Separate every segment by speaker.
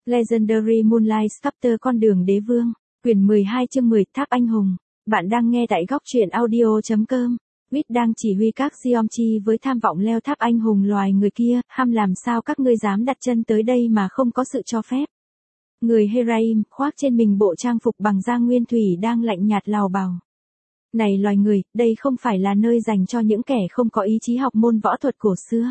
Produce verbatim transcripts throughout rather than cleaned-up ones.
Speaker 1: Legendary Moonlight Chapter Con đường đế vương, quyển mười hai chương mười, Tháp anh hùng. Bạn đang nghe tại góc truyện audio.com. Wit đang chỉ huy các Geomchi với tham vọng leo tháp anh hùng loài người kia, ham làm sao các ngươi dám đặt chân tới đây mà không có sự cho phép. Người Heraim, khoác trên mình bộ trang phục bằng da nguyên thủy đang lạnh nhạt lào bào. Này loài người, đây không phải là nơi dành cho những kẻ không có ý chí học môn võ thuật cổ xưa.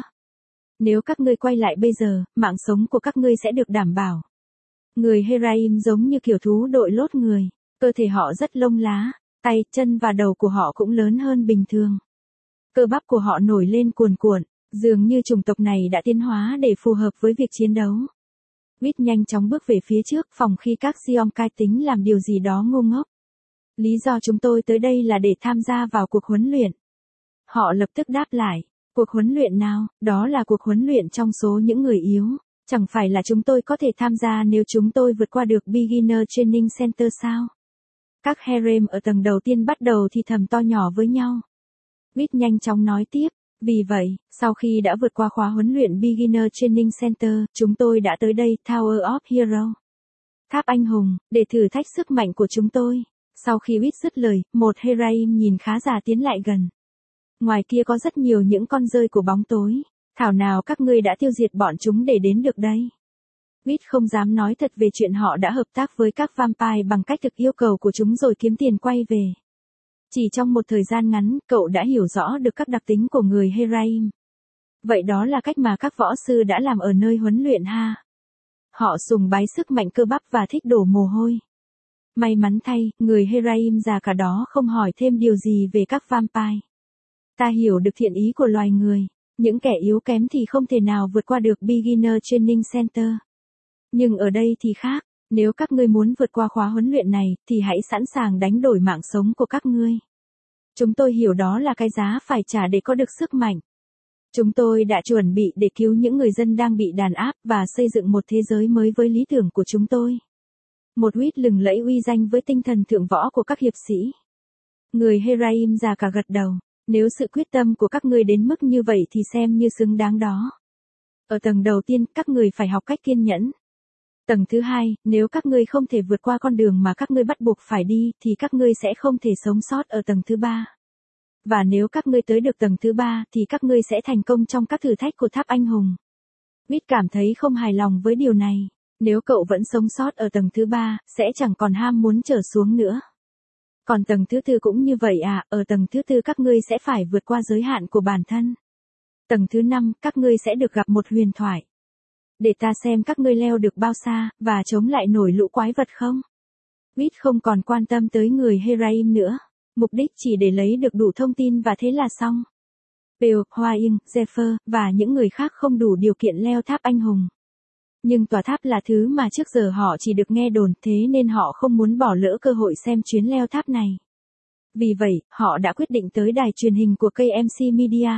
Speaker 1: Nếu các ngươi quay lại bây giờ, mạng sống của các ngươi sẽ được đảm bảo. Người Heraim giống như kiểu thú đội lốt người, cơ thể họ rất lông lá, tay, chân và đầu của họ cũng lớn hơn bình thường. Cơ bắp của họ nổi lên cuồn cuộn, dường như chủng tộc này đã tiến hóa để phù hợp với việc chiến đấu. Wit nhanh chóng bước về phía trước phòng khi các Geomkai tính làm điều gì đó ngu ngốc. Lý do chúng tôi tới đây là để tham gia vào cuộc huấn luyện. Họ lập tức đáp lại, cuộc huấn luyện nào, đó là cuộc huấn luyện trong số những người yếu. Chẳng phải là chúng tôi có thể tham gia nếu chúng tôi vượt qua được Beginner Training Center sao? Các Harem ở tầng đầu tiên bắt đầu thì thầm to nhỏ với nhau. Wit nhanh chóng nói tiếp, vì vậy, sau khi đã vượt qua khóa huấn luyện Beginner Training Center, chúng tôi đã tới đây Tower of Hero. Tháp anh hùng, để thử thách sức mạnh của chúng tôi. Sau khi Wit dứt lời, một Heraim nhìn khá già tiến lại gần. Ngoài kia có rất nhiều những con rơi của bóng tối. Thảo nào các ngươi đã tiêu diệt bọn chúng để đến được đây. Wit không dám nói thật về chuyện họ đã hợp tác với các vampire bằng cách thực yêu cầu của chúng rồi kiếm tiền quay về. Chỉ trong một thời gian ngắn, cậu đã hiểu rõ được các đặc tính của người Heraim. Vậy đó là cách mà các võ sư đã làm ở nơi huấn luyện ha. Họ sùng bái sức mạnh cơ bắp và thích đổ mồ hôi. May mắn thay, người Heraim già cả đó không hỏi thêm điều gì về các vampire. Ta hiểu được thiện ý của loài người. Những kẻ yếu kém thì không thể nào vượt qua được Beginner Training Center. Nhưng ở đây thì khác, nếu các ngươi muốn vượt qua khóa huấn luyện này, thì hãy sẵn sàng đánh đổi mạng sống của các ngươi. Chúng tôi hiểu đó là cái giá phải trả để có được sức mạnh. Chúng tôi đã chuẩn bị để cứu những người dân đang bị đàn áp và xây dựng một thế giới mới với lý tưởng của chúng tôi. Một Wit lừng lẫy uy danh với tinh thần thượng võ của các hiệp sĩ. Người Heraim già cả gật đầu. Nếu sự quyết tâm của các ngươi đến mức như vậy thì xem như xứng đáng đó. Ở tầng đầu tiên, các ngươi phải học cách kiên nhẫn. Tầng thứ hai, nếu các ngươi không thể vượt qua con đường mà các ngươi bắt buộc phải đi, thì các ngươi sẽ không thể sống sót ở tầng thứ ba. Và nếu các ngươi tới được tầng thứ ba, thì các ngươi sẽ thành công trong các thử thách của tháp anh hùng. Wit cảm thấy không hài lòng với điều này. Nếu cậu vẫn sống sót ở tầng thứ ba, sẽ chẳng còn ham muốn trở xuống nữa. Còn tầng thứ tư cũng như vậy à, ở tầng thứ tư các ngươi sẽ phải vượt qua giới hạn của bản thân. Tầng thứ năm, các ngươi sẽ được gặp một huyền thoại. Để ta xem các ngươi leo được bao xa, và chống lại nổi lũ quái vật không? Wit không còn quan tâm tới người Heraim nữa. Mục đích chỉ để lấy được đủ thông tin và thế là xong. Peo, Hoa Yên, Zephyr, và những người khác không đủ điều kiện leo tháp anh hùng. Nhưng tòa tháp là thứ mà trước giờ họ chỉ được nghe đồn, thế nên họ không muốn bỏ lỡ cơ hội xem chuyến leo tháp này. Vì vậy, họ đã quyết định tới đài truyền hình của ca em xê Media.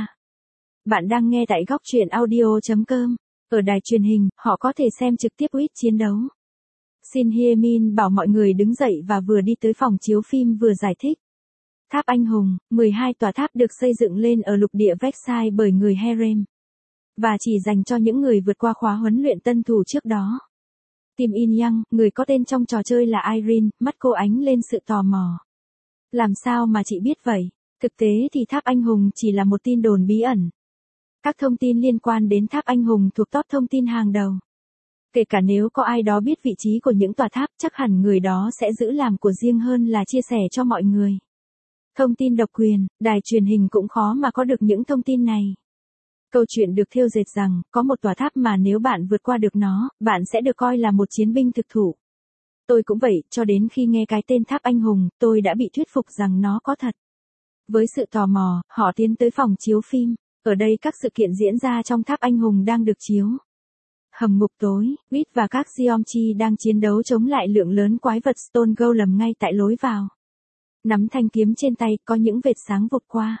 Speaker 1: Bạn đang nghe tại góc truyện audio.com. Ở đài truyền hình, họ có thể xem trực tiếp Wit chiến đấu. Shin Hye-min bảo mọi người đứng dậy và vừa đi tới phòng chiếu phim vừa giải thích. Tháp anh hùng, mười hai tòa tháp được xây dựng lên ở lục địa Vexai bởi người Harem. Và chỉ dành cho những người vượt qua khóa huấn luyện tân thủ trước đó. Kim In Young, người có tên trong trò chơi là Irene, mắt cô ánh lên sự tò mò. Làm sao mà chị biết vậy? Thực tế thì tháp anh hùng chỉ là một tin đồn bí ẩn. Các thông tin liên quan đến tháp anh hùng thuộc top thông tin hàng đầu. Kể cả nếu có ai đó biết vị trí của những tòa tháp, chắc hẳn người đó sẽ giữ làm của riêng hơn là chia sẻ cho mọi người. Thông tin độc quyền, đài truyền hình cũng khó mà có được những thông tin này. Câu chuyện được thêu dệt rằng, có một tòa tháp mà nếu bạn vượt qua được nó, bạn sẽ được coi là một chiến binh thực thụ. Tôi cũng vậy, cho đến khi nghe cái tên tháp anh hùng, tôi đã bị thuyết phục rằng nó có thật. Với sự tò mò, họ tiến tới phòng chiếu phim. Ở đây các sự kiện diễn ra trong tháp anh hùng đang được chiếu. Hầm ngục tối, Wit và các Geomchi đang chiến đấu chống lại lượng lớn quái vật Stone Golem ngay tại lối vào. Nắm thanh kiếm trên tay, có những vệt sáng vụt qua.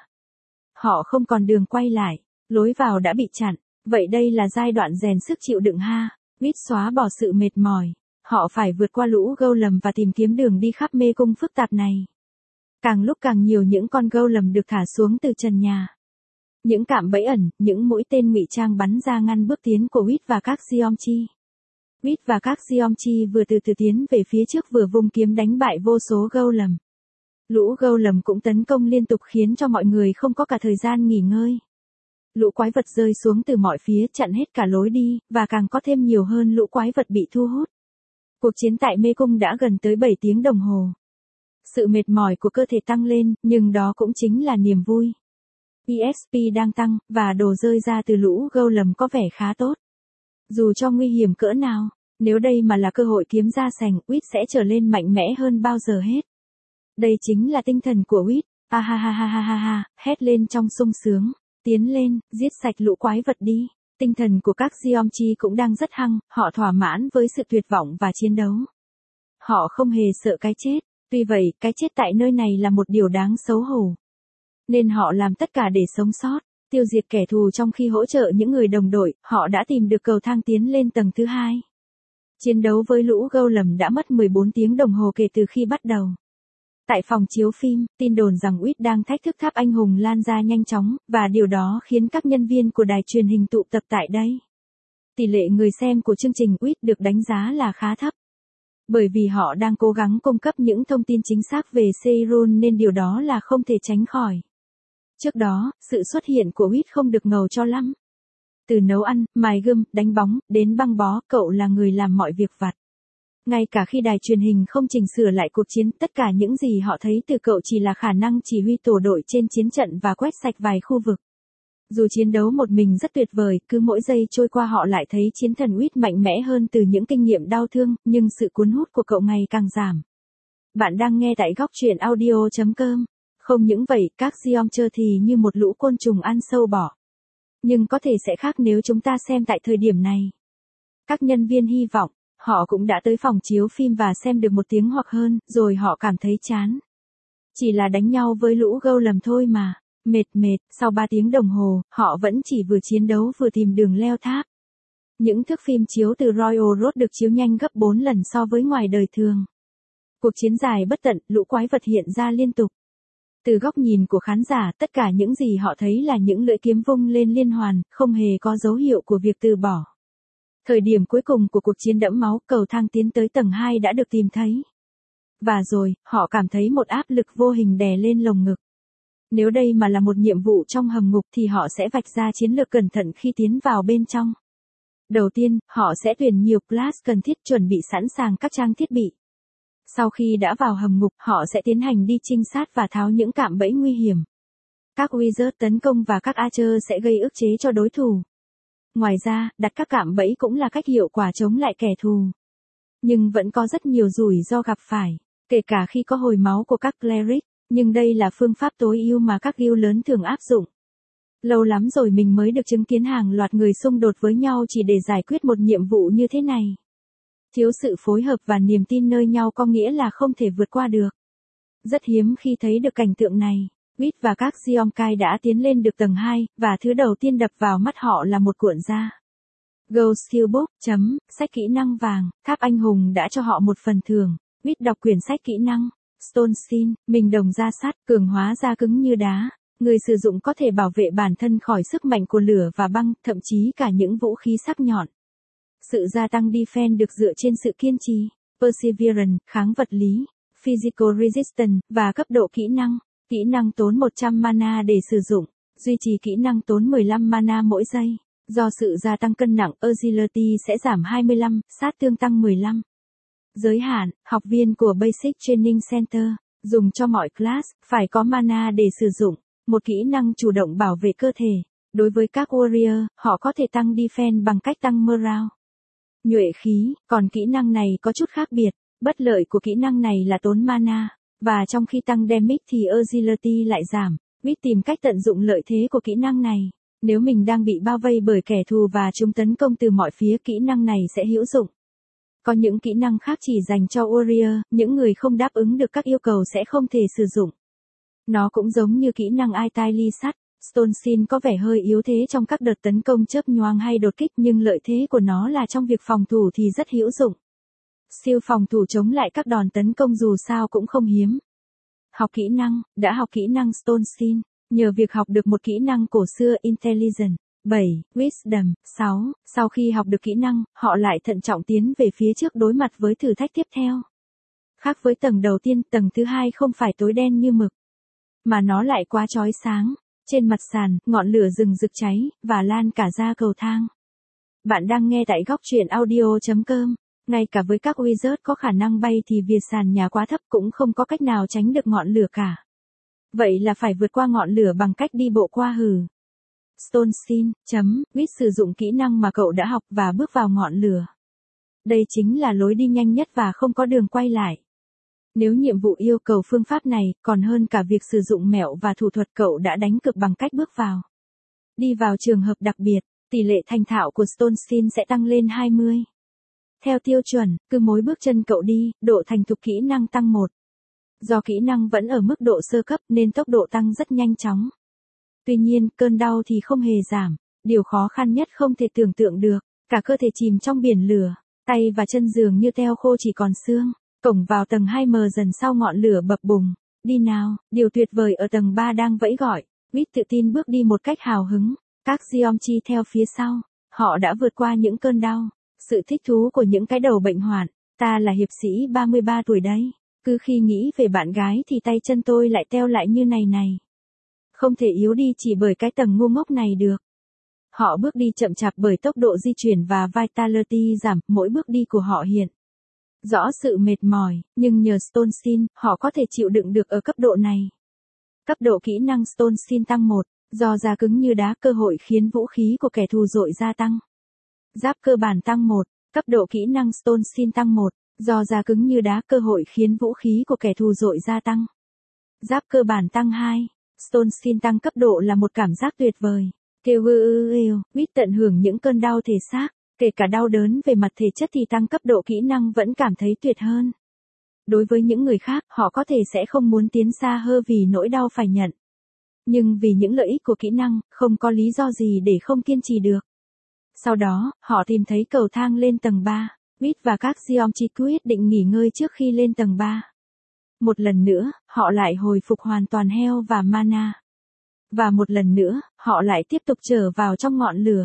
Speaker 1: Họ không còn đường quay lại. Lối vào đã bị chặn, vậy đây là giai đoạn rèn sức chịu đựng ha. Wit xóa bỏ sự mệt mỏi. Họ phải vượt qua lũ golem và tìm kiếm đường đi khắp mê cung phức tạp này. Càng lúc càng nhiều những con golem được thả xuống từ trần nhà. Những cạm bẫy ẩn, những mũi tên ngụy trang bắn ra ngăn bước tiến của Wit và các Geomchi. Reed và các Geomchi vừa từ từ tiến về phía trước vừa vung kiếm đánh bại vô số golem. Lũ golem cũng tấn công liên tục khiến cho mọi người không có cả thời gian nghỉ ngơi. Lũ quái vật rơi xuống từ mọi phía chặn hết cả lối đi, và càng có thêm nhiều hơn lũ quái vật bị thu hút. Cuộc chiến tại mê cung đã gần tới bảy tiếng đồng hồ. Sự mệt mỏi của cơ thể tăng lên, nhưng đó cũng chính là niềm vui. e ích pê đang tăng, và đồ rơi ra từ lũ golem có vẻ khá tốt. Dù cho nguy hiểm cỡ nào, nếu đây mà là cơ hội kiếm ra sành, Reed sẽ trở lên mạnh mẽ hơn bao giờ hết. Đây chính là tinh thần của Reed. Ha ha ha ha ha ha ha, hét lên trong sung sướng. Tiến lên, giết sạch lũ quái vật đi. Tinh thần của các Geomchi cũng đang rất hăng, họ thỏa mãn với sự tuyệt vọng và chiến đấu. Họ không hề sợ cái chết, tuy vậy, cái chết tại nơi này là một điều đáng xấu hổ. Nên họ làm tất cả để sống sót, tiêu diệt kẻ thù trong khi hỗ trợ những người đồng đội, họ đã tìm được cầu thang tiến lên tầng thứ hai. Chiến đấu với lũ golem đã mất mười bốn tiếng đồng hồ kể từ khi bắt đầu. Tại phòng chiếu phim, tin đồn rằng Reed đang thách thức tháp anh hùng lan ra nhanh chóng, và điều đó khiến các nhân viên của đài truyền hình tụ tập tại đây. Tỷ lệ người xem của chương trình Reed được đánh giá là khá thấp. Bởi vì họ đang cố gắng cung cấp những thông tin chính xác về Seiron nên điều đó là không thể tránh khỏi. Trước đó, sự xuất hiện của Reed không được ngầu cho lắm. Từ nấu ăn, mài gươm, đánh bóng, đến băng bó, cậu là người làm mọi việc vặt. Ngay cả khi đài truyền hình không chỉnh sửa lại cuộc chiến, tất cả những gì họ thấy từ cậu chỉ là khả năng chỉ huy tổ đội trên chiến trận và quét sạch vài khu vực. Dù chiến đấu một mình rất tuyệt vời, cứ mỗi giây trôi qua họ lại thấy chiến thần Reed mạnh mẽ hơn từ những kinh nghiệm đau thương, nhưng sự cuốn hút của cậu ngày càng giảm. Bạn đang nghe tại góc truyện audio chấm com. Không những vậy, các Geomcher thì như một lũ côn trùng ăn sâu bọ. Nhưng có thể sẽ khác nếu chúng ta xem tại thời điểm này. Các nhân viên hy vọng, họ cũng đã tới phòng chiếu phim và xem được một tiếng hoặc hơn, rồi họ cảm thấy chán. Chỉ là đánh nhau với lũ golem thôi mà. Mệt mệt, sau ba tiếng đồng hồ, họ vẫn chỉ vừa chiến đấu vừa tìm đường leo tháp. Những thước phim chiếu từ Royal Road được chiếu nhanh gấp bốn lần so với ngoài đời thường. Cuộc chiến dài bất tận, lũ quái vật hiện ra liên tục. Từ góc nhìn của khán giả, tất cả những gì họ thấy là những lưỡi kiếm vung lên liên hoàn, không hề có dấu hiệu của việc từ bỏ. Thời điểm cuối cùng của cuộc chiến đẫm máu, cầu thang tiến tới tầng hai đã được tìm thấy. Và rồi, họ cảm thấy một áp lực vô hình đè lên lồng ngực. Nếu đây mà là một nhiệm vụ trong hầm ngục thì họ sẽ vạch ra chiến lược cẩn thận khi tiến vào bên trong. Đầu tiên, họ sẽ tuyển nhiều class cần thiết chuẩn bị sẵn sàng các trang thiết bị. Sau khi đã vào hầm ngục, họ sẽ tiến hành đi trinh sát và tháo những cạm bẫy nguy hiểm. Các wizard tấn công và các archer sẽ gây ức chế cho đối thủ. Ngoài ra, đặt các cạm bẫy cũng là cách hiệu quả chống lại kẻ thù. Nhưng vẫn có rất nhiều rủi ro gặp phải, kể cả khi có hồi máu của các cleric, nhưng đây là phương pháp tối ưu mà các guild lớn thường áp dụng. Lâu lắm rồi mình mới được chứng kiến hàng loạt người xung đột với nhau chỉ để giải quyết một nhiệm vụ như thế này. Thiếu sự phối hợp và niềm tin nơi nhau có nghĩa là không thể vượt qua được. Rất hiếm khi thấy được cảnh tượng này. Reed và các Geomkai đã tiến lên được tầng hai, và thứ đầu tiên đập vào mắt họ là một cuộn da. Go Skillbook, chấm, sách kỹ năng vàng, tháp anh hùng đã cho họ một phần thưởng. Reed đọc quyển sách kỹ năng. Stone Steel, mình đồng da sắt, cường hóa da cứng như đá. Người sử dụng có thể bảo vệ bản thân khỏi sức mạnh của lửa và băng, thậm chí cả những vũ khí sắc nhọn. Sự gia tăng defense được dựa trên sự kiên trì, perseverance, kháng vật lý, physical resistance, và cấp độ kỹ năng. Kỹ năng tốn một trăm mana để sử dụng, duy trì kỹ năng tốn mười lăm mana mỗi giây. Do sự gia tăng cân nặng, agility sẽ giảm hai mươi lăm, sát thương tăng mười lăm. Giới hạn, học viên của Basic Training Center, dùng cho mọi class, phải có mana để sử dụng, một kỹ năng chủ động bảo vệ cơ thể. Đối với các warrior, họ có thể tăng defense bằng cách tăng morale. Nhuệ khí, còn kỹ năng này có chút khác biệt, bất lợi của kỹ năng này là tốn mana, và trong khi tăng damage thì agility lại giảm. Reed tìm cách tận dụng lợi thế của kỹ năng này. Nếu mình đang bị bao vây bởi kẻ thù và chúng tấn công từ mọi phía, kỹ năng này sẽ hữu dụng. Có những kỹ năng khác chỉ dành cho warrior, những người không đáp ứng được các yêu cầu sẽ không thể sử dụng. Nó cũng giống như kỹ năng ai tai ly sắt. Stone Steel có vẻ hơi yếu thế trong các đợt tấn công chớp nhoáng hay đột kích, nhưng lợi thế của nó là trong việc phòng thủ thì rất hữu dụng. Siêu phòng thủ chống lại các đòn tấn công dù sao cũng không hiếm. Học kỹ năng, đã học kỹ năng Stone Steel. Nhờ việc học được một kỹ năng cổ xưa Intelligence, bảy. Wisdom. sáu. Sau khi học được kỹ năng, họ lại thận trọng tiến về phía trước đối mặt với thử thách tiếp theo. Khác với tầng đầu tiên, tầng thứ hai không phải tối đen như mực, mà nó lại quá chói sáng. Trên mặt sàn, ngọn lửa rừng rực cháy, và lan cả ra cầu thang. Bạn đang nghe tại góc truyện audio chấm com. Ngay cả với các wizard có khả năng bay thì vì sàn nhà quá thấp cũng không có cách nào tránh được ngọn lửa cả. Vậy là phải vượt qua ngọn lửa bằng cách đi bộ qua hử. Stonesin, chấm, Wit sử dụng kỹ năng mà cậu đã học và bước vào ngọn lửa. Đây chính là lối đi nhanh nhất và không có đường quay lại. Nếu nhiệm vụ yêu cầu phương pháp này, còn hơn cả việc sử dụng mẹo và thủ thuật, cậu đã đánh cược bằng cách bước vào. Đi vào trường hợp đặc biệt, tỷ lệ thành thạo của Stonesin sẽ tăng lên hai mươi. Theo tiêu chuẩn, cứ mỗi bước chân cậu đi, độ thành thục kỹ năng tăng một. Do kỹ năng vẫn ở mức độ sơ cấp nên tốc độ tăng rất nhanh chóng. Tuy nhiên, cơn đau thì không hề giảm. Điều khó khăn nhất không thể tưởng tượng được, cả cơ thể chìm trong biển lửa, tay và chân dường như teo khô chỉ còn xương. Cổng vào tầng hai mờ dần sau ngọn lửa bập bùng. Đi nào, điều tuyệt vời ở tầng ba đang vẫy gọi. Wit tự tin bước đi một cách hào hứng. Các Geomchi theo phía sau. Họ đã vượt qua những cơn đau. Sự thích thú của những cái đầu bệnh hoạn. Ta là hiệp sĩ ba mươi ba tuổi đấy. Cứ khi nghĩ về bạn gái thì tay chân tôi lại teo lại như này này. Không thể yếu đi chỉ bởi cái tầng ngu ngốc này được. Họ bước đi chậm chạp bởi tốc độ di chuyển và vitality giảm, mỗi bước đi của họ hiện rõ sự mệt mỏi, nhưng nhờ Stonesin, họ có thể chịu đựng được ở cấp độ này. Cấp độ kỹ năng Stonesin tăng một, do da cứng như đá, cơ hội khiến vũ khí của kẻ thù dội gia tăng. Giáp cơ bản tăng một, cấp độ kỹ năng Stonesin tăng một, do da cứng như đá, cơ hội khiến vũ khí của kẻ thù dội gia tăng. Giáp cơ bản tăng hai, Stonesin tăng cấp độ là một cảm giác tuyệt vời. Kêu ư ư ư, Wit tận hưởng những cơn đau thể xác. Kể cả đau đớn về mặt thể chất thì tăng cấp độ kỹ năng vẫn cảm thấy tuyệt hơn. Đối với những người khác, họ có thể sẽ không muốn tiến xa hơn vì nỗi đau phải nhận. Nhưng vì những lợi ích của kỹ năng, không có lý do gì để không kiên trì được. Sau đó, họ tìm thấy cầu thang lên tầng ba. Wit và các Geomchi quyết định nghỉ ngơi trước khi lên tầng ba. Một lần nữa, họ lại hồi phục hoàn toàn health và mana. Và một lần nữa, họ lại tiếp tục trở vào trong ngọn lửa.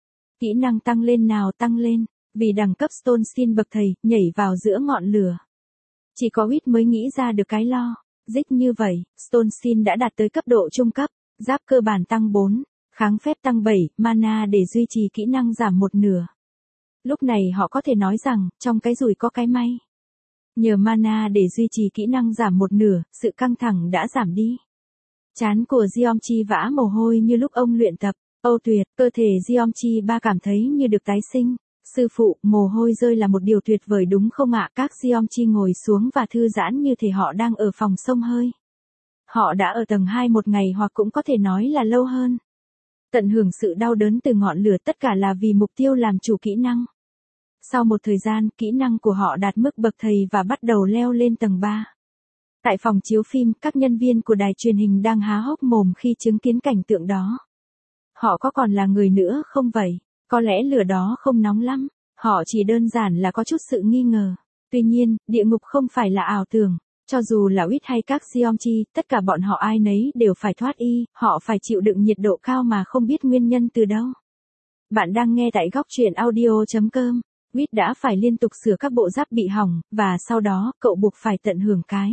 Speaker 1: Kỹ năng tăng lên nào tăng lên, vì đẳng cấp Stonesin bậc thầy, nhảy vào giữa ngọn lửa. Chỉ có Wit mới nghĩ ra được cái lo. Dích như vậy, Stonesin đã đạt tới cấp độ trung cấp, giáp cơ bản tăng bốn, kháng phép tăng bảy, mana để duy trì kỹ năng giảm một nửa. Lúc này họ có thể nói rằng, trong cái rủi có cái may. Nhờ mana để duy trì kỹ năng giảm một nửa, sự căng thẳng đã giảm đi. Trán của Geomchi vã mồ hôi như lúc ông luyện tập. Âu tuyệt, cơ thể Geomchi ba cảm thấy như được tái sinh. Sư phụ, mồ hôi rơi là một điều tuyệt vời đúng không ạ? Các Geomchi ngồi xuống và thư giãn như thể họ đang ở phòng xông hơi. Họ đã ở tầng hai một ngày hoặc cũng có thể nói là lâu hơn. Tận hưởng sự đau đớn từ ngọn lửa, tất cả là vì mục tiêu làm chủ kỹ năng. Sau một thời gian, kỹ năng của họ đạt mức bậc thầy và bắt đầu leo lên tầng ba. Tại phòng chiếu phim, các nhân viên của đài truyền hình đang há hốc mồm khi chứng kiến cảnh tượng đó. Họ có còn là người nữa không vậy? Có lẽ lửa đó không nóng lắm. Họ chỉ đơn giản là có chút sự nghi ngờ. Tuy nhiên, địa ngục không phải là ảo tưởng. Cho dù là Wit hay các Geomchi, tất cả bọn họ ai nấy đều phải thoát y. Họ phải chịu đựng nhiệt độ cao mà không biết nguyên nhân từ đâu. Bạn đang nghe tại góc truyện audio chấm com. Wit đã phải liên tục sửa các bộ giáp bị hỏng, và sau đó, cậu buộc phải tận hưởng cái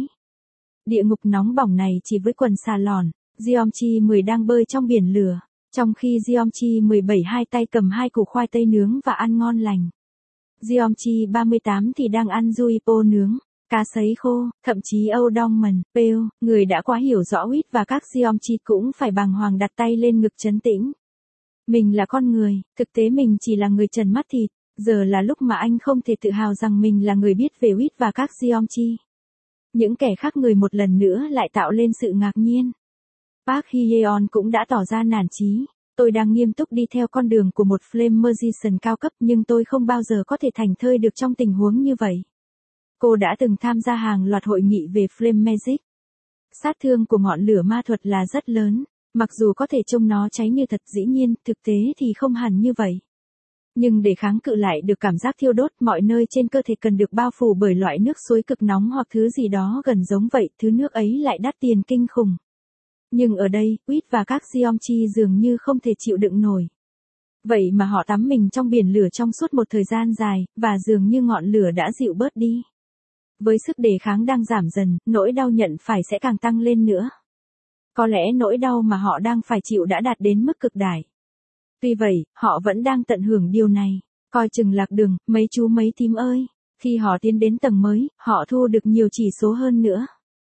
Speaker 1: địa ngục nóng bỏng này chỉ với quần xà lòn. Geomchi mười đang bơi trong biển lửa. Trong khi Geomchi mười bảy hai tay cầm hai củ khoai tây nướng và ăn ngon lành. Geomchi ba mươi tám thì đang ăn Juipo nướng, cá sấy khô, thậm chí Âu Dong Mần, Pale, người đã quá hiểu rõ Wit và các Geomchi cũng phải bàng hoàng đặt tay lên ngực trấn tĩnh. Mình là con người, thực tế mình chỉ là người trần mắt thịt, giờ là lúc mà anh không thể tự hào rằng mình là người biết về Wit và các Geomchi. Những kẻ khác người một lần nữa lại tạo lên sự ngạc nhiên. Park Hye-on cũng đã tỏ ra nản chí. Tôi đang nghiêm túc đi theo con đường của một Flame Magician cao cấp nhưng tôi không bao giờ có thể thành thơi được trong tình huống như vậy. Cô đã từng tham gia hàng loạt hội nghị về Flame Magic. Sát thương của ngọn lửa ma thuật là rất lớn, mặc dù có thể trông nó cháy như thật, dĩ nhiên, thực tế thì không hẳn như vậy. Nhưng để kháng cự lại được cảm giác thiêu đốt, mọi nơi trên cơ thể cần được bao phủ bởi loại nước suối cực nóng hoặc thứ gì đó gần giống vậy, thứ nước ấy lại đắt tiền kinh khủng. Nhưng ở đây, Wit và các Geomchi dường như không thể chịu đựng nổi. Vậy mà họ tắm mình trong biển lửa trong suốt một thời gian dài, và dường như ngọn lửa đã dịu bớt đi. Với sức đề kháng đang giảm dần, nỗi đau nhận phải sẽ càng tăng lên nữa. Có lẽ nỗi đau mà họ đang phải chịu đã đạt đến mức cực đại. Tuy vậy, họ vẫn đang tận hưởng điều này. Coi chừng lạc đường, mấy chú mấy thím ơi. Khi họ tiến đến tầng mới, họ thu được nhiều chỉ số hơn nữa.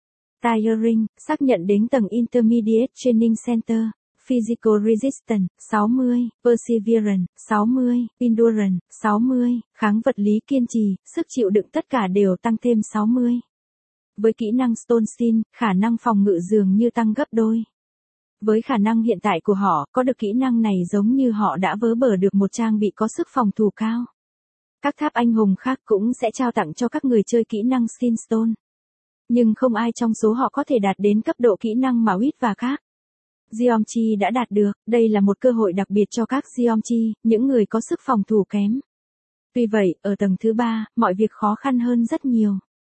Speaker 1: Tiring, xác nhận đến tầng Intermediate Training Center. Physical Resistance, sáu mươi, Perseverance, sáu mươi, Endurance, sáu mươi, kháng vật lý kiên trì, sức chịu đựng tất cả đều tăng thêm sáu mươi. Với kỹ năng Stone Steel, khả năng phòng ngự dường như tăng gấp đôi. Với khả năng hiện tại của họ, có được kỹ năng này giống như họ đã vớ bở được một trang bị có sức phòng thủ cao. Các tháp anh hùng khác cũng sẽ trao tặng cho các người chơi kỹ năng Stone. Nhưng không ai trong số họ có thể đạt đến cấp độ kỹ năng mà Wit và các Geomchi đã đạt được. Đây là một cơ hội đặc biệt cho các Geomchi, những người có sức phòng thủ kém. Tuy vậy, ở tầng thứ ba, mọi việc khó khăn hơn rất nhiều.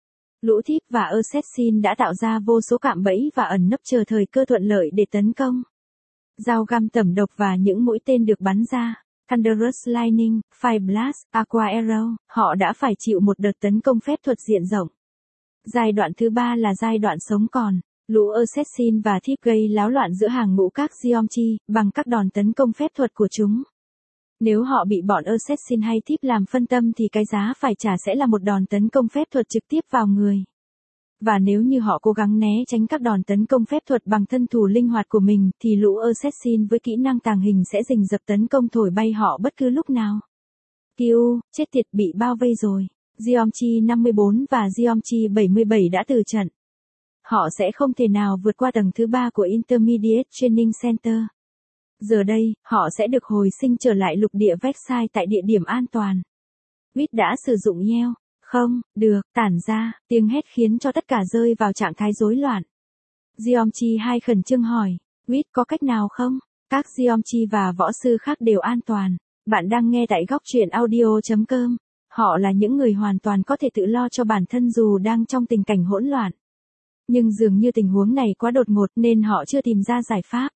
Speaker 1: Lũ Thief và Assassin đã tạo ra vô số cạm bẫy và ẩn nấp chờ thời cơ thuận lợi để tấn công. Dao găm tẩm độc và những mũi tên được bắn ra. Thunderous Lightning, Fire Blast, Aqua Arrow, họ đã phải chịu một đợt tấn công phép thuật diện rộng. Giai đoạn thứ ba là giai đoạn sống còn. Lũ Assassin và Thief gây láo loạn giữa hàng ngũ các Geomchi, bằng các đòn tấn công phép thuật của chúng. Nếu họ bị bọn Assassin hay Thief làm phân tâm thì cái giá phải trả sẽ là một đòn tấn công phép thuật trực tiếp vào người. Và nếu như họ cố gắng né tránh các đòn tấn công phép thuật bằng thân thủ linh hoạt của mình, thì lũ Assassin với kỹ năng tàng hình sẽ rình rập tấn công thổi bay họ bất cứ lúc nào. Kiu, chết tiệt, bị bao vây rồi. Geomchi năm mươi bốn và Geomchi bảy mươi bảy đã từ trận. Họ sẽ không thể nào vượt qua tầng thứ ba của Intermediate Training Center. Giờ đây, họ sẽ được hồi sinh trở lại lục địa Vexai tại địa điểm an toàn. Wit đã sử dụng yell. Không, được, tản ra, tiếng hét khiến cho tất cả rơi vào trạng thái rối loạn. Geomchi hai khẩn trương hỏi, Wit có cách nào không? Các Geomchi và võ sư khác đều an toàn. Bạn đang nghe tại góc truyện audio chấm com. Họ là những người hoàn toàn có thể tự lo cho bản thân dù đang trong tình cảnh hỗn loạn. Nhưng dường như tình huống này quá đột ngột nên họ chưa tìm ra giải pháp.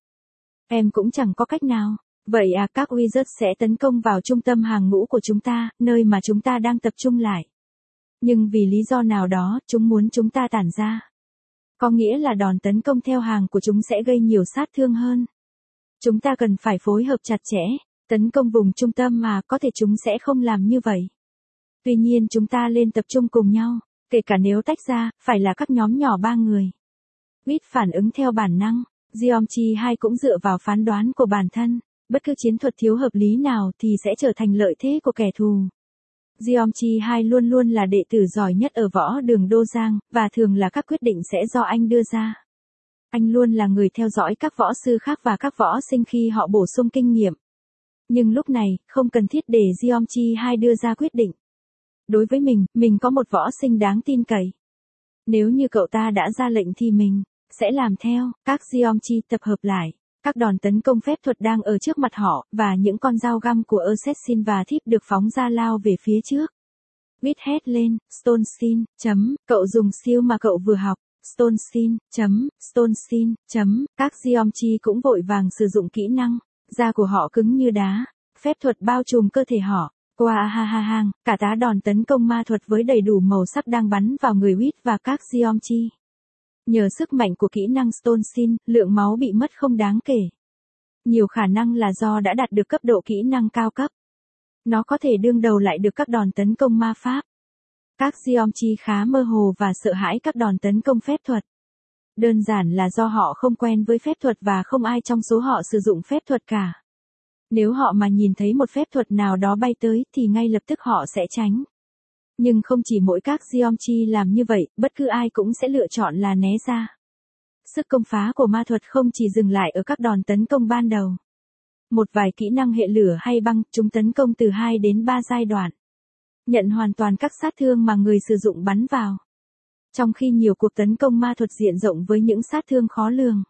Speaker 1: Em cũng chẳng có cách nào. Vậy à, các wizard sẽ tấn công vào trung tâm hàng ngũ của chúng ta, nơi mà chúng ta đang tập trung lại. Nhưng vì lý do nào đó, chúng muốn chúng ta tản ra. Có nghĩa là đòn tấn công theo hàng của chúng sẽ gây nhiều sát thương hơn. Chúng ta cần phải phối hợp chặt chẽ, tấn công vùng trung tâm mà có thể chúng sẽ không làm như vậy. Tuy nhiên chúng ta nên tập trung cùng nhau, kể cả nếu tách ra, phải là các nhóm nhỏ ba người. Wit phản ứng theo bản năng, Geomchi hai cũng dựa vào phán đoán của bản thân, bất cứ chiến thuật thiếu hợp lý nào thì sẽ trở thành lợi thế của kẻ thù. Geomchi hai luôn luôn là đệ tử giỏi nhất ở võ đường Đô Giang, và thường là các quyết định sẽ do anh đưa ra. Anh luôn là người theo dõi các võ sư khác và các võ sinh khi họ bổ sung kinh nghiệm. Nhưng lúc này, không cần thiết để Geomchi hai đưa ra quyết định. Đối với mình, mình có một võ sinh đáng tin cậy. Nếu như cậu ta đã ra lệnh thì mình sẽ làm theo. Các Geomchi tập hợp lại. Các đòn tấn công phép thuật đang ở trước mặt họ, và những con dao găm của Assassin và Thief được phóng ra lao về phía trước. Wit hét lên, Stone Steel, chấm, cậu dùng siêu mà cậu vừa học. Stone Steel, chấm, Stone Steel, chấm, các Geomchi cũng vội vàng sử dụng kỹ năng. Da của họ cứng như đá. Phép thuật bao trùm cơ thể họ. Qua ha ha hang, cả tá đòn tấn công ma thuật với đầy đủ màu sắc đang bắn vào người Wit và các Geomchi. Nhờ sức mạnh của kỹ năng Stone Steel, lượng máu bị mất không đáng kể. Nhiều khả năng là do đã đạt được cấp độ kỹ năng cao cấp. Nó có thể đương đầu lại được các đòn tấn công ma pháp. Các Geomchi khá mơ hồ và sợ hãi các đòn tấn công phép thuật. Đơn giản là do họ không quen với phép thuật và không ai trong số họ sử dụng phép thuật cả. Nếu họ mà nhìn thấy một phép thuật nào đó bay tới thì ngay lập tức họ sẽ tránh. Nhưng không chỉ mỗi các Geomchi làm như vậy, bất cứ ai cũng sẽ lựa chọn là né ra. Sức công phá của ma thuật không chỉ dừng lại ở các đòn tấn công ban đầu. Một vài kỹ năng hệ lửa hay băng, chúng tấn công từ hai đến ba giai đoạn. Nhận hoàn toàn các sát thương mà người sử dụng bắn vào. Trong khi nhiều cuộc tấn công ma thuật diện rộng với những sát thương khó lường.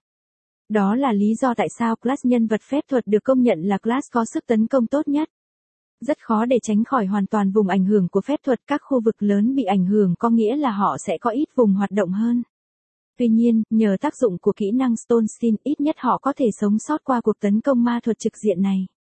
Speaker 1: Đó là lý do tại sao class nhân vật phép thuật được công nhận là class có sức tấn công tốt nhất. Rất khó để tránh khỏi hoàn toàn vùng ảnh hưởng của phép thuật. Các khu vực lớn bị ảnh hưởng có nghĩa là họ sẽ có ít vùng hoạt động hơn. Tuy nhiên, nhờ tác dụng của kỹ năng Stone Steel, ít nhất họ có thể sống sót qua cuộc tấn công ma thuật trực diện này.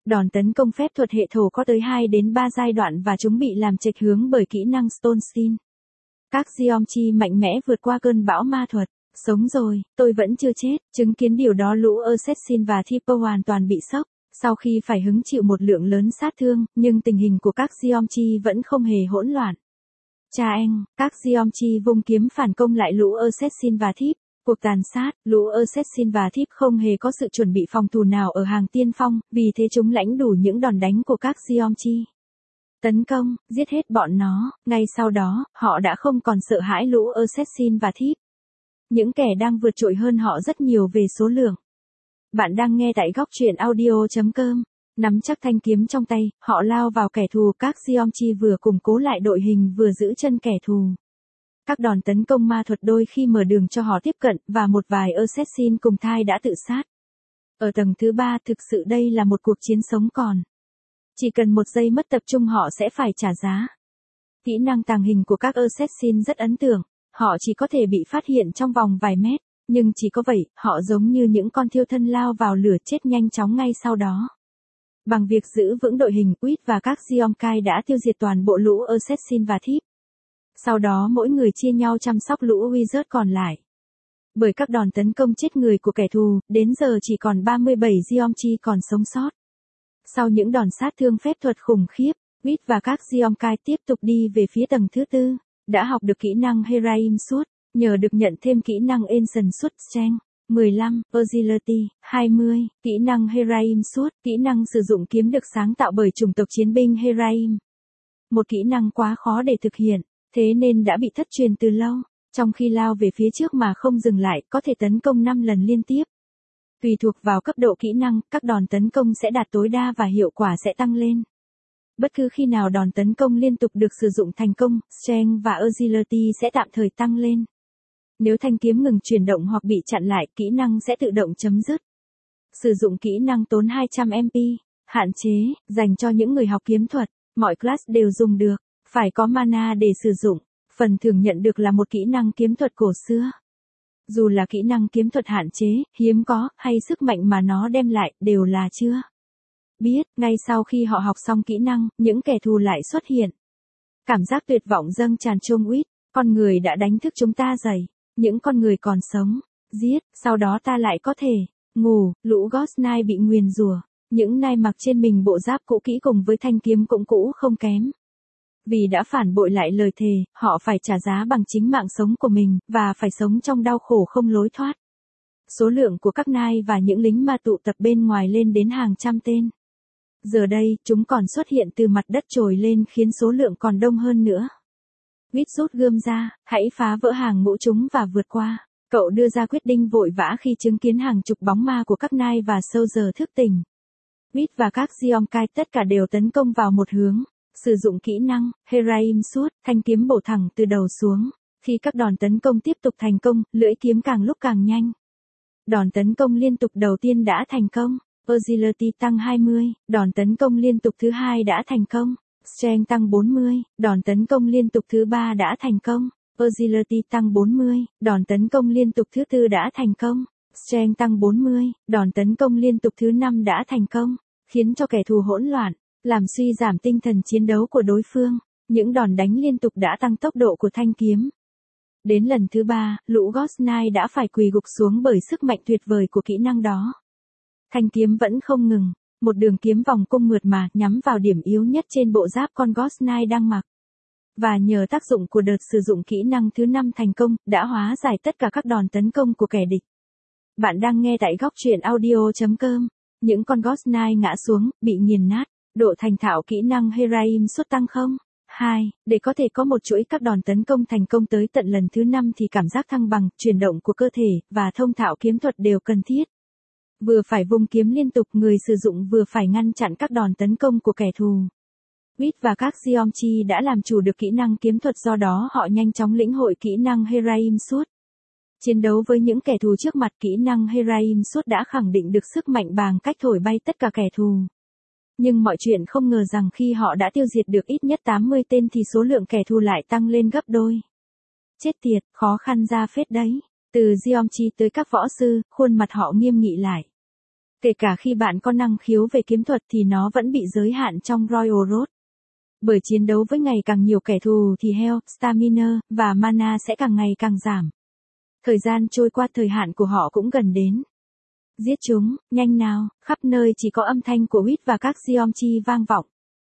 Speaker 1: Đòn tấn công phép thuật hệ thổ có tới hai đến ba giai đoạn và chúng bị làm chệch hướng bởi kỹ năng Stone Sin. Các Geomchi mạnh mẽ vượt qua cơn bão ma thuật. Sống rồi, tôi vẫn chưa chết. Chứng kiến điều đó lũ Assassin và Tipper hoàn toàn bị sốc. Sau khi phải hứng chịu một lượng lớn sát thương, nhưng tình hình của các Geomchi vẫn không hề hỗn loạn. Cha anh, các Geomchi vung kiếm phản công lại lũ Assassin và Thief. Cuộc tàn sát, lũ Assassin và Thief không hề có sự chuẩn bị phòng thủ nào ở hàng tiên phong, vì thế chúng lãnh đủ những đòn đánh của các Geomchi. Tấn công, giết hết bọn nó, ngay sau đó, họ đã không còn sợ hãi lũ Assassin và Thief. Những kẻ đang vượt trội hơn họ rất nhiều về số lượng. Bạn đang nghe tại góc truyện audio.com. Nắm chắc thanh kiếm trong tay, họ lao vào kẻ thù. Các Geomchi vừa củng cố lại đội hình vừa giữ chân kẻ thù. Các đòn tấn công ma thuật đôi khi mở đường cho họ tiếp cận, và một vài Assassin cùng thai đã tự sát. Ở tầng thứ ba thực sự đây là một cuộc chiến sống còn. Chỉ cần một giây mất tập trung họ sẽ phải trả giá. Kỹ năng tàng hình của các Assassin rất ấn tượng. Họ chỉ có thể bị phát hiện trong vòng vài mét, nhưng chỉ có vậy, họ giống như những con thiêu thân lao vào lửa chết nhanh chóng ngay sau đó. Bằng việc giữ vững đội hình, Wit và các Geomkai đã tiêu diệt toàn bộ lũ Assassin và Thief. Sau đó mỗi người chia nhau chăm sóc lũ Wizard còn lại. Bởi các đòn tấn công chết người của kẻ thù, đến giờ chỉ còn ba mươi bảy Geomchi còn sống sót. Sau những đòn sát thương phép thuật khủng khiếp, Wit và các Geomkai tiếp tục đi về phía tầng thứ tư, đã học được kỹ năng Heraim Sword, nhờ được nhận thêm kỹ năng Ancient Sword Strength. mười lăm, Agility, hai mươi, kỹ năng Heraim Sword, kỹ năng sử dụng kiếm được sáng tạo bởi chủng tộc chiến binh Heraim. Một kỹ năng quá khó để thực hiện, thế nên đã bị thất truyền từ lâu, trong khi lao về phía trước mà không dừng lại, có thể tấn công năm lần liên tiếp. Tùy thuộc vào cấp độ kỹ năng, các đòn tấn công sẽ đạt tối đa và hiệu quả sẽ tăng lên. Bất cứ khi nào đòn tấn công liên tục được sử dụng thành công, Strength và Agility sẽ tạm thời tăng lên. Nếu thanh kiếm ngừng chuyển động hoặc bị chặn lại, kỹ năng sẽ tự động chấm dứt. Sử dụng kỹ năng tốn hai trăm M P, hạn chế, dành cho những người học kiếm thuật, mọi class đều dùng được, phải có mana để sử dụng, phần thưởng nhận được là một kỹ năng kiếm thuật cổ xưa. Dù là kỹ năng kiếm thuật hạn chế, hiếm có, hay sức mạnh mà nó đem lại, đều là chưa biết. Ngay sau khi họ học xong kỹ năng, những kẻ thù lại xuất hiện. Cảm giác tuyệt vọng dâng tràn trong Wit, con người đã đánh thức chúng ta dậy. Những con người còn sống, giết, sau đó ta lại có thể ngủ. Lũ Ghost Knight bị nguyền rủa, những nai mặc trên mình bộ giáp cũ kỹ cùng với thanh kiếm cũng cũ không kém. Vì đã phản bội lại lời thề, họ phải trả giá bằng chính mạng sống của mình, và phải sống trong đau khổ không lối thoát. Số lượng của các nai và những lính ma tụ tập bên ngoài lên đến hàng trăm tên. Giờ đây, chúng còn xuất hiện từ mặt đất trồi lên khiến số lượng còn đông hơn nữa. Wit rút gươm ra, hãy phá vỡ hàng ngũ chúng và vượt qua. Cậu đưa ra quyết định vội vã khi chứng kiến hàng chục bóng ma của các Knight và Soldier thức tỉnh. Wit và các Geomkai tất cả đều tấn công vào một hướng. Sử dụng kỹ năng Heraim Sword, thanh kiếm bổ thẳng từ đầu xuống. Khi các đòn tấn công tiếp tục thành công, lưỡi kiếm càng lúc càng nhanh. Đòn tấn công liên tục đầu tiên đã thành công. Agility tăng hai mươi, đòn tấn công liên tục thứ hai đã thành công. Strength tăng bốn mươi, đòn tấn công liên tục thứ ba đã thành công. Agility tăng bốn mươi, đòn tấn công liên tục thứ tư đã thành công. Strength tăng bốn mươi, đòn tấn công liên tục thứ năm đã thành công, khiến cho kẻ thù hỗn loạn, làm suy giảm tinh thần chiến đấu của đối phương. Những đòn đánh liên tục đã tăng tốc độ của thanh kiếm. Đến lần thứ ba, lũ Ghost Knight đã phải quỳ gục xuống bởi sức mạnh tuyệt vời của kỹ năng đó. Thanh kiếm vẫn không ngừng, một đường kiếm vòng cung mượt mà nhắm vào điểm yếu nhất trên bộ giáp con Ghost Knight đang mặc. Và nhờ tác dụng của đợt sử dụng kỹ năng thứ năm thành công, đã hóa giải tất cả các đòn tấn công của kẻ địch. Bạn đang nghe tại góc truyện audio.com. Những con Ghost Knight ngã xuống, bị nghiền nát. Độ thành thạo kỹ năng Heraim Sword tăng không? hai. Để có thể có một chuỗi các đòn tấn công thành công tới tận lần thứ năm thì cảm giác thăng bằng, chuyển động của cơ thể, và thông thạo kiếm thuật đều cần thiết. Vừa phải vung kiếm liên tục, người sử dụng vừa phải ngăn chặn các đòn tấn công của kẻ thù. Wit và các Geomchi đã làm chủ được kỹ năng kiếm thuật, do đó họ nhanh chóng lĩnh hội kỹ năng Heraim Sword. Chiến đấu với những kẻ thù trước mặt, kỹ năng Heraim Sword đã khẳng định được sức mạnh bằng cách thổi bay tất cả kẻ thù. Nhưng mọi chuyện không ngờ rằng khi họ đã tiêu diệt được ít nhất tám mươi tên thì số lượng kẻ thù lại tăng lên gấp đôi. Chết tiệt, khó khăn ra phết đấy. Từ Geomchi tới các võ sư, khuôn mặt họ nghiêm nghị lại. Kể cả khi bạn có năng khiếu về kiếm thuật thì nó vẫn bị giới hạn trong Royal Road. Bởi chiến đấu với ngày càng nhiều kẻ thù thì health, stamina, và mana sẽ càng ngày càng giảm. Thời gian trôi qua thời hạn của họ cũng gần đến. Giết chúng, nhanh nào, khắp nơi chỉ có âm thanh của Wit và các Geomchi vang vọng.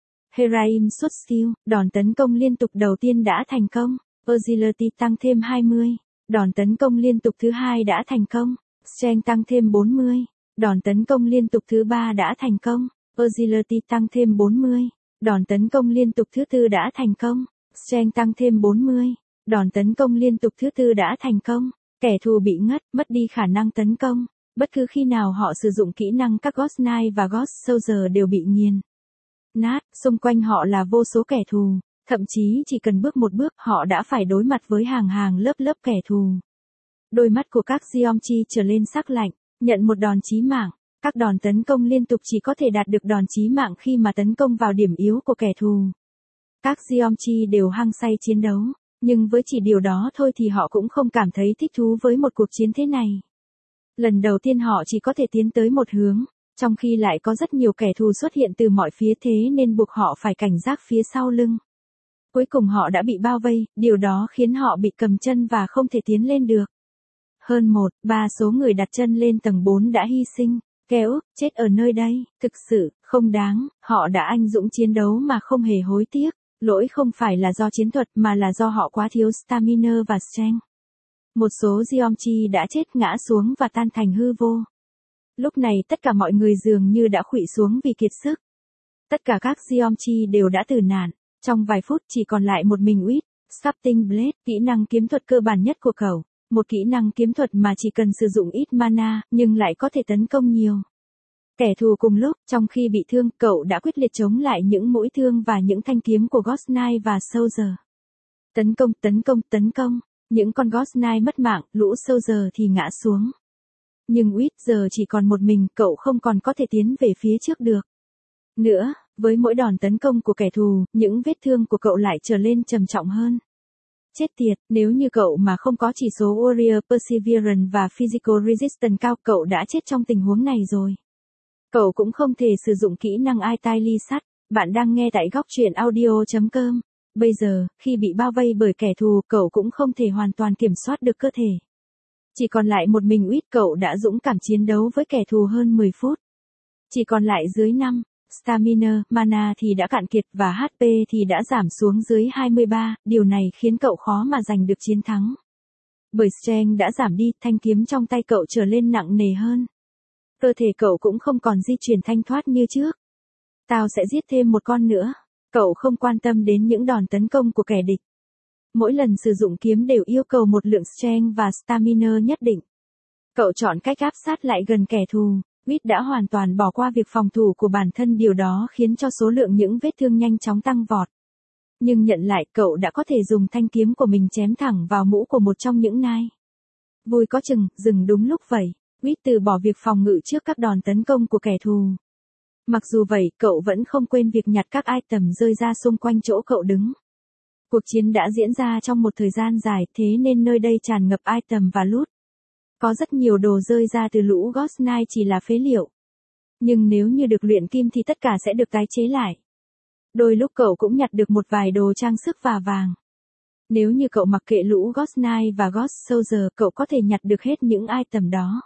Speaker 1: Heraim xuất skill, đòn tấn công liên tục đầu tiên đã thành công. Agility tăng thêm hai mươi. Đòn tấn công liên tục thứ hai đã thành công. Strength tăng thêm bốn mươi. Đòn tấn công liên tục thứ ba đã thành công. Agility tăng thêm bốn mươi. Đòn tấn công liên tục thứ tư đã thành công. Strength tăng thêm bốn mươi. Đòn tấn công liên tục thứ tư đã thành công. Kẻ thù bị ngất, mất đi khả năng tấn công. Bất cứ khi nào họ sử dụng kỹ năng các Ghost Knight và Ghost Soldier đều bị nghiền nát, xung quanh họ là vô số kẻ thù. Thậm chí chỉ cần bước một bước họ đã phải đối mặt với hàng hàng lớp lớp kẻ thù. Đôi mắt của các Geomchi trở lên sắc lạnh, nhận một đòn chí mạng. Các đòn tấn công liên tục chỉ có thể đạt được đòn chí mạng khi mà tấn công vào điểm yếu của kẻ thù. Các Geomchi đều hăng say chiến đấu, nhưng với chỉ điều đó thôi thì họ cũng không cảm thấy thích thú với một cuộc chiến thế này. Lần đầu tiên họ chỉ có thể tiến tới một hướng, trong khi lại có rất nhiều kẻ thù xuất hiện từ mọi phía thế nên buộc họ phải cảnh giác phía sau lưng. Cuối cùng họ đã bị bao vây, điều đó khiến họ bị cầm chân và không thể tiến lên được. Hơn một, ba số người đặt chân lên tầng bốn đã hy sinh, kéo, chết ở nơi đây, thực sự, không đáng, họ đã anh dũng chiến đấu mà không hề hối tiếc, lỗi không phải là do chiến thuật mà là do họ quá thiếu stamina và strength. Một số Geomchi đã chết ngã xuống và tan thành hư vô. Lúc này tất cả mọi người dường như đã khuỵu xuống vì kiệt sức. Tất cả các Geomchi đều đã tử nạn. Trong vài phút chỉ còn lại một mình Wit, Sculpting Blade, kỹ năng kiếm thuật cơ bản nhất của cậu. Một kỹ năng kiếm thuật mà chỉ cần sử dụng ít mana, nhưng lại có thể tấn công nhiều kẻ thù cùng lúc. Trong khi bị thương, cậu đã quyết liệt chống lại những mũi thương và những thanh kiếm của Ghost Knight và Soldier. Tấn công, tấn công, tấn công. Những con Ghost Knight mất mạng, lũ Soldier thì ngã xuống. Nhưng Wit giờ chỉ còn một mình, cậu không còn có thể tiến về phía trước được nữa. Với mỗi đòn tấn công của kẻ thù, những vết thương của cậu lại trở lên trầm trọng hơn. Chết tiệt, nếu như cậu mà không có chỉ số Warrior Perseverance và Physical Resistance cao, cậu đã chết trong tình huống này rồi. Cậu cũng không thể sử dụng kỹ năng ai tai ly sắt. Bạn đang nghe tại góc truyện audio chấm com. Bây giờ, khi bị bao vây bởi kẻ thù, cậu cũng không thể hoàn toàn kiểm soát được cơ thể. Chỉ còn lại một mình Wit, cậu đã dũng cảm chiến đấu với kẻ thù hơn mười phút. Chỉ còn lại dưới năm. Stamina, mana thì đã cạn kiệt và hát pê thì đã giảm xuống dưới hai mươi ba, điều này khiến cậu khó mà giành được chiến thắng. Bởi strength đã giảm đi, thanh kiếm trong tay cậu trở lên nặng nề hơn. Cơ thể cậu cũng không còn di chuyển thanh thoát như trước. Tao sẽ giết thêm một con nữa. Cậu không quan tâm đến những đòn tấn công của kẻ địch. Mỗi lần sử dụng kiếm đều yêu cầu một lượng strength và stamina nhất định. Cậu chọn cách áp sát lại gần kẻ thù. Wit đã hoàn toàn bỏ qua việc phòng thủ của bản thân, điều đó khiến cho số lượng những vết thương nhanh chóng tăng vọt. Nhưng nhận lại, cậu đã có thể dùng thanh kiếm của mình chém thẳng vào mũ của một trong những nai. Vui có chừng, dừng đúng lúc vậy. Wit từ bỏ việc phòng ngự trước các đòn tấn công của kẻ thù. Mặc dù vậy, cậu vẫn không quên việc nhặt các item rơi ra xung quanh chỗ cậu đứng. Cuộc chiến đã diễn ra trong một thời gian dài, thế nên nơi đây tràn ngập item và loot. Có rất nhiều đồ rơi ra từ lũ Ghost Knight chỉ là phế liệu. Nhưng nếu như được luyện kim thì tất cả sẽ được tái chế lại. Đôi lúc cậu cũng nhặt được một vài đồ trang sức và vàng. Nếu như cậu mặc kệ lũ Ghost Knight và Ghost Soldier, cậu có thể nhặt được hết những item đó.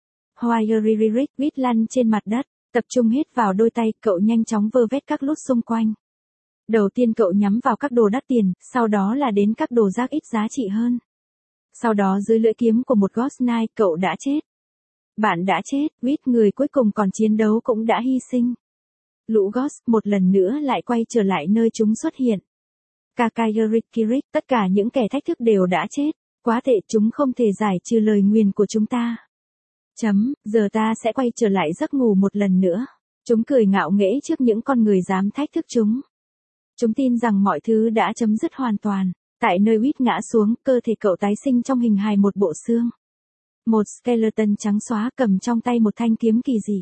Speaker 1: Hoyeririk Wit lăn trên mặt đất, tập trung hết vào đôi tay, cậu nhanh chóng vơ vét các loot xung quanh. Đầu tiên cậu nhắm vào các đồ đắt tiền, sau đó là đến các đồ rác ít giá trị hơn. Sau đó dưới lưỡi kiếm của một Ghost Knight, cậu đã chết. Bạn đã chết, Wit người cuối cùng còn chiến đấu cũng đã hy sinh. Lũ Ghost một lần nữa lại quay trở lại nơi chúng xuất hiện. Kakairik Kirik, tất cả những kẻ thách thức đều đã chết. Quá tệ, chúng không thể giải trừ lời nguyền của chúng ta. Chấm, giờ ta sẽ quay trở lại giấc ngủ một lần nữa. Chúng cười ngạo nghễ trước những con người dám thách thức chúng. Chúng tin rằng mọi thứ đã chấm dứt hoàn toàn. Tại nơi Wit ngã xuống, cơ thể cậu tái sinh trong hình hài một bộ xương. Một skeleton trắng xóa cầm trong tay một thanh kiếm kỳ dị.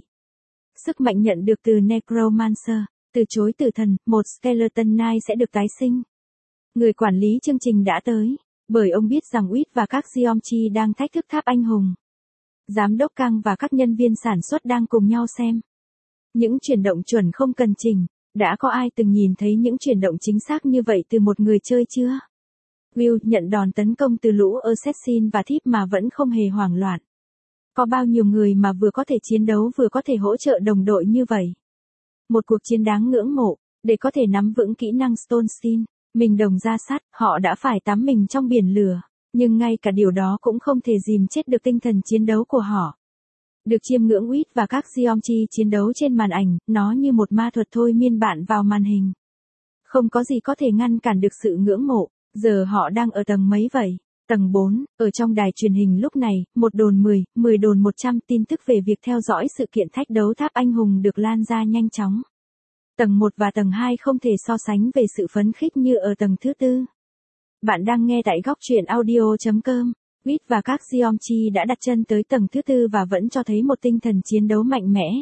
Speaker 1: Sức mạnh nhận được từ Necromancer, từ chối tử thần, một skeleton knight sẽ được tái sinh. Người quản lý chương trình đã tới, bởi ông biết rằng Wit và các Geomchi đang thách thức tháp anh hùng. Giám đốc Kang và các nhân viên sản xuất đang cùng nhau xem. Những chuyển động chuẩn không cần chỉnh. Đã có ai từng nhìn thấy những chuyển động chính xác như vậy từ một người chơi chưa? Will nhận đòn tấn công từ lũ Assassin và Thief mà vẫn không hề hoảng loạn. Có bao nhiêu người mà vừa có thể chiến đấu vừa có thể hỗ trợ đồng đội như vậy? Một cuộc chiến đáng ngưỡng mộ, để có thể nắm vững kỹ năng Stone Steel, mình đồng ra sắt, họ đã phải tắm mình trong biển lửa, nhưng ngay cả điều đó cũng không thể dìm chết được tinh thần chiến đấu của họ. Được chiêm ngưỡng Wit và các Geomchi chiến đấu trên màn ảnh, nó như một ma thuật thôi miên bạn vào màn hình. Không có gì có thể ngăn cản được sự ngưỡng mộ. Giờ họ đang ở tầng mấy vậy? Tầng bốn, ở trong đài truyền hình lúc này, một đồn mười, mười đồn một trăm tin tức về việc theo dõi sự kiện thách đấu tháp anh hùng được lan ra nhanh chóng. Tầng một và tầng hai không thể so sánh về sự phấn khích như ở tầng thứ tư. Bạn đang nghe tại góc truyện audio chấm com. Wit và các Geomchi đã đặt chân tới tầng thứ tư và vẫn cho thấy một tinh thần chiến đấu mạnh mẽ.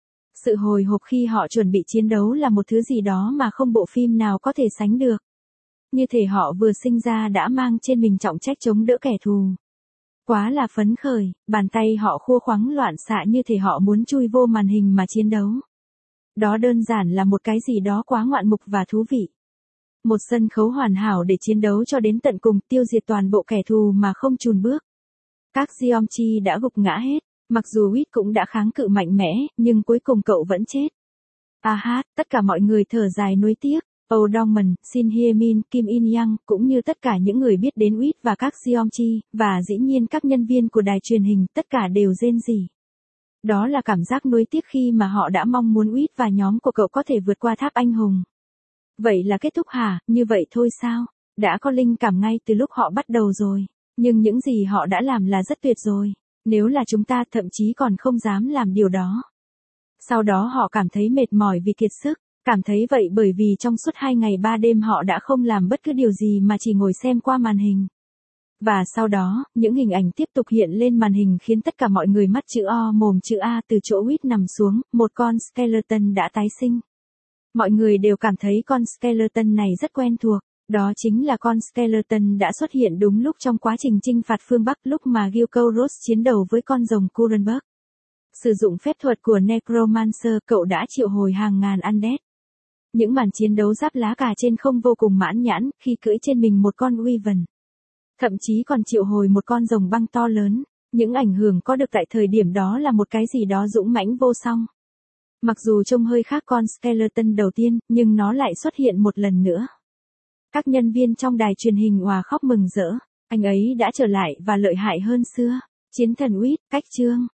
Speaker 1: Sự hồi hộp khi họ chuẩn bị chiến đấu là một thứ gì đó mà không bộ phim nào có thể sánh được. Như thể họ vừa sinh ra đã mang trên mình trọng trách chống đỡ kẻ thù. Quá là phấn khởi, bàn tay họ khua khoắng loạn xạ như thể họ muốn chui vô màn hình mà chiến đấu. Đó đơn giản là một cái gì đó quá ngoạn mục và thú vị. Một sân khấu hoàn hảo để chiến đấu cho đến tận cùng, tiêu diệt toàn bộ kẻ thù mà không chùn bước. Các Geomchi đã gục ngã hết, mặc dù Wit cũng đã kháng cự mạnh mẽ, nhưng cuối cùng cậu vẫn chết. A hát, tất cả mọi người thở dài nuối tiếc. Oh Dongman, Shin Hye-min, Kim In-young, cũng như tất cả những người biết đến Wit và các Geomchi, và dĩ nhiên các nhân viên của đài truyền hình, tất cả đều rên rỉ. Đó là cảm giác nuối tiếc khi mà họ đã mong muốn Wit và nhóm của cậu có thể vượt qua tháp anh hùng. Vậy là kết thúc hả? Như vậy thôi sao? Đã có linh cảm ngay từ lúc họ bắt đầu rồi. Nhưng những gì họ đã làm là rất tuyệt rồi. Nếu là chúng ta thậm chí còn không dám làm điều đó. Sau đó họ cảm thấy mệt mỏi vì kiệt sức. Cảm thấy vậy bởi vì trong suốt hai ngày ba đêm họ đã không làm bất cứ điều gì mà chỉ ngồi xem qua màn hình. Và sau đó, những hình ảnh tiếp tục hiện lên màn hình khiến tất cả mọi người mắt chữ O mồm chữ A. Từ chỗ Wit nằm xuống, một con skeleton đã tái sinh. Mọi người đều cảm thấy con skeleton này rất quen thuộc. Đó chính là con skeleton đã xuất hiện đúng lúc trong quá trình chinh phạt phương Bắc lúc mà Gilcoros chiến đấu với con rồng Kurenberg. Sử dụng phép thuật của Necromancer, cậu đã triệu hồi hàng ngàn undead. Những màn chiến đấu giáp lá cà trên không vô cùng mãn nhãn khi cưỡi trên mình một con Wyvern. Thậm chí còn triệu hồi một con rồng băng to lớn. Những ảnh hưởng có được tại thời điểm đó là một cái gì đó dũng mãnh vô song. Mặc dù trông hơi khác con skeleton đầu tiên, nhưng nó lại xuất hiện một lần nữa. Các nhân viên trong đài truyền hình òa khóc mừng rỡ. Anh ấy đã trở lại và lợi hại hơn xưa. Chiến thần Wit, cách chương.